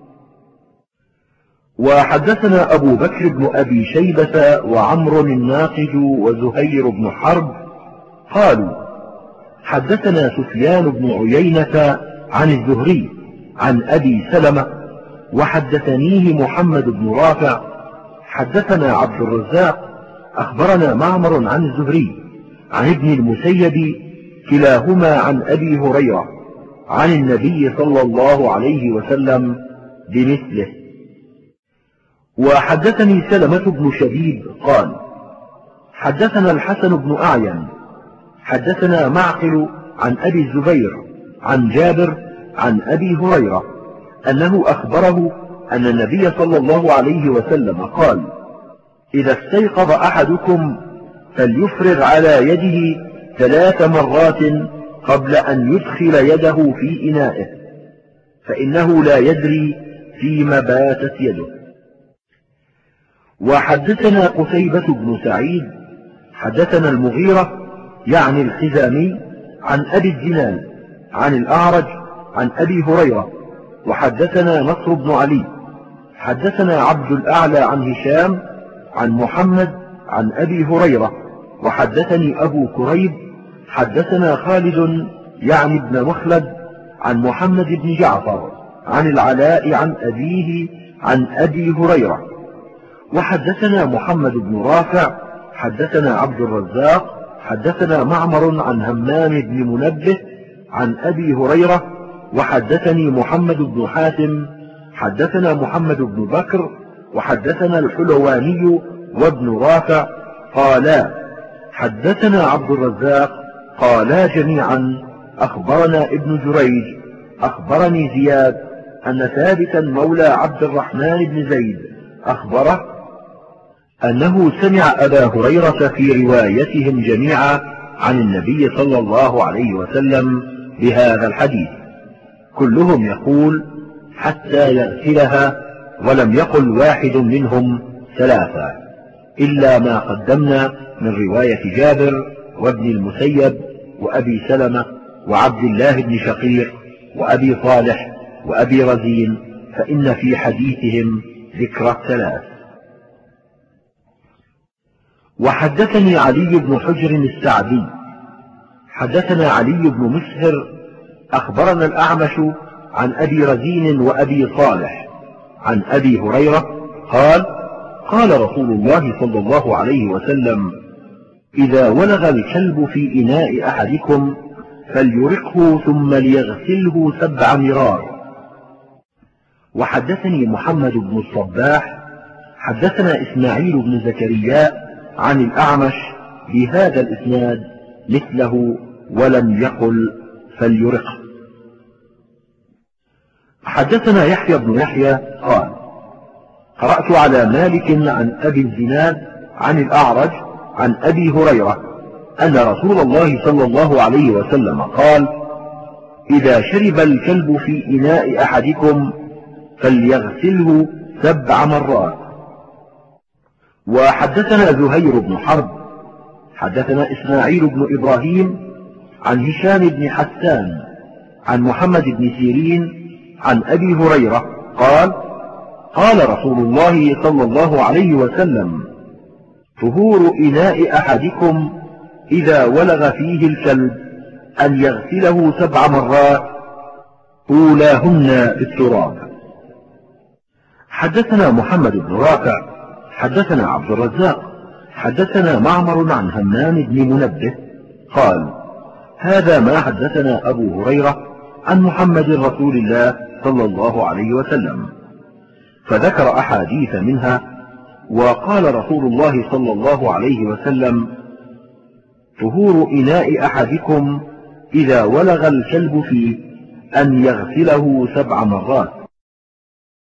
وحدثنا أبو بكر بن أبي شيبة وعمر الناقد وزهير بن حرب قالوا حدثنا سفيان بن عيينة عن الزهري عن أبي سلمة وحدثنيه محمد بن رافع حدثنا عبد الرزاق أخبرنا معمر عن الزهري عن ابن المسيب كلاهما عن أبي هريرة عن النبي صلى الله عليه وسلم بمثله. وحدثني سلمة بن شبيب قال حدثنا الحسن بن أعين حدثنا معقل عن أبي الزبير عن جابر عن أبي هريرة أنه أخبره أن النبي صلى الله عليه وسلم قال إذا استيقظ أحدكم فليفرغ على يده 3 مرات قبل أن يدخل يده في إنائه فإنه لا يدري فيما باتت يده. وحدثنا قتيبة بن سعيد حدثنا المغيرة يعني الخزامي عن أبي الزناد عن الأعرج عن أبي هريرة وحدثنا نصر بن علي حدثنا عبد الأعلى عن هشام عن محمد عن أبي هريرة وحدثني أبو كريب حدثنا خالد يعني ابن مخلد عن محمد بن جعفر عن العلاء عن أبيه عن أبي هريرة وحدثنا محمد بن رافع حدثنا عبد الرزاق حدثنا معمر عن همام بن منبه عن أبي هريرة وحدثني محمد بن حاتم حدثنا محمد بن بكر وحدثنا الحلواني وابن رافع قالا حدثنا عبد الرزاق قالا جميعا أخبرنا ابن جريج أخبرني زياد أن ثابتا مولى عبد الرحمن بن زيد أخبره أنه سمع أبا هريرة في روايتهم جميعا عن النبي صلى الله عليه وسلم بهذا الحديث كلهم يقول حتى يغسلها ولم يقل واحد منهم 3 إلا ما قدمنا من رواية جابر وابن المسيب وأبي سلمة وعبد الله بن شقيق وأبي صالح وأبي رزين فإن في حديثهم ذكر 3. وحدثني علي بن حجر السعدي حدثنا علي بن مسهر أخبرنا الأعمش عن أبي رزين وأبي صالح عن أبي هريرة قال قال رسول الله صلى الله عليه وسلم إذا ولغ الكلب في إناء أحدكم فليرقه ثم ليغسله 7 مرار. وحدثني محمد بن الصباح حدثنا إسماعيل بن زكريا عن الأعمش بهذا الإسناد مثله ولم يقل فليرقه. حدثنا يحيى بن يحيى قال قرأت على مالك عن أبي الزناد عن الأعرج عن أبي هريرة أن رسول الله صلى الله عليه وسلم قال إذا شرب الكلب في إناء أحدكم فليغسله 7 مرات. وحدثنا زهير بن حرب حدثنا إسماعيل بن إبراهيم عن هشام بن حسان عن محمد بن سيرين عن أبي هريرة قال قال رسول الله صلى الله عليه وسلم طهور إناء أحدكم إذا ولغ فيه الكلب أن يغسله 7 مرات أولاهن بالتراب. حدثنا محمد بن رافع حدثنا عبد الرزاق حدثنا معمر عن همام بن منبه قال هذا ما حدثنا أبو هريرة عن محمد رسول الله صلى الله عليه وسلم، فذكر أحاديث منها وقال رسول الله صلى الله عليه وسلم طهور إناء أحدكم إذا ولغ الكلب فيه أن يغسله 7 مرات.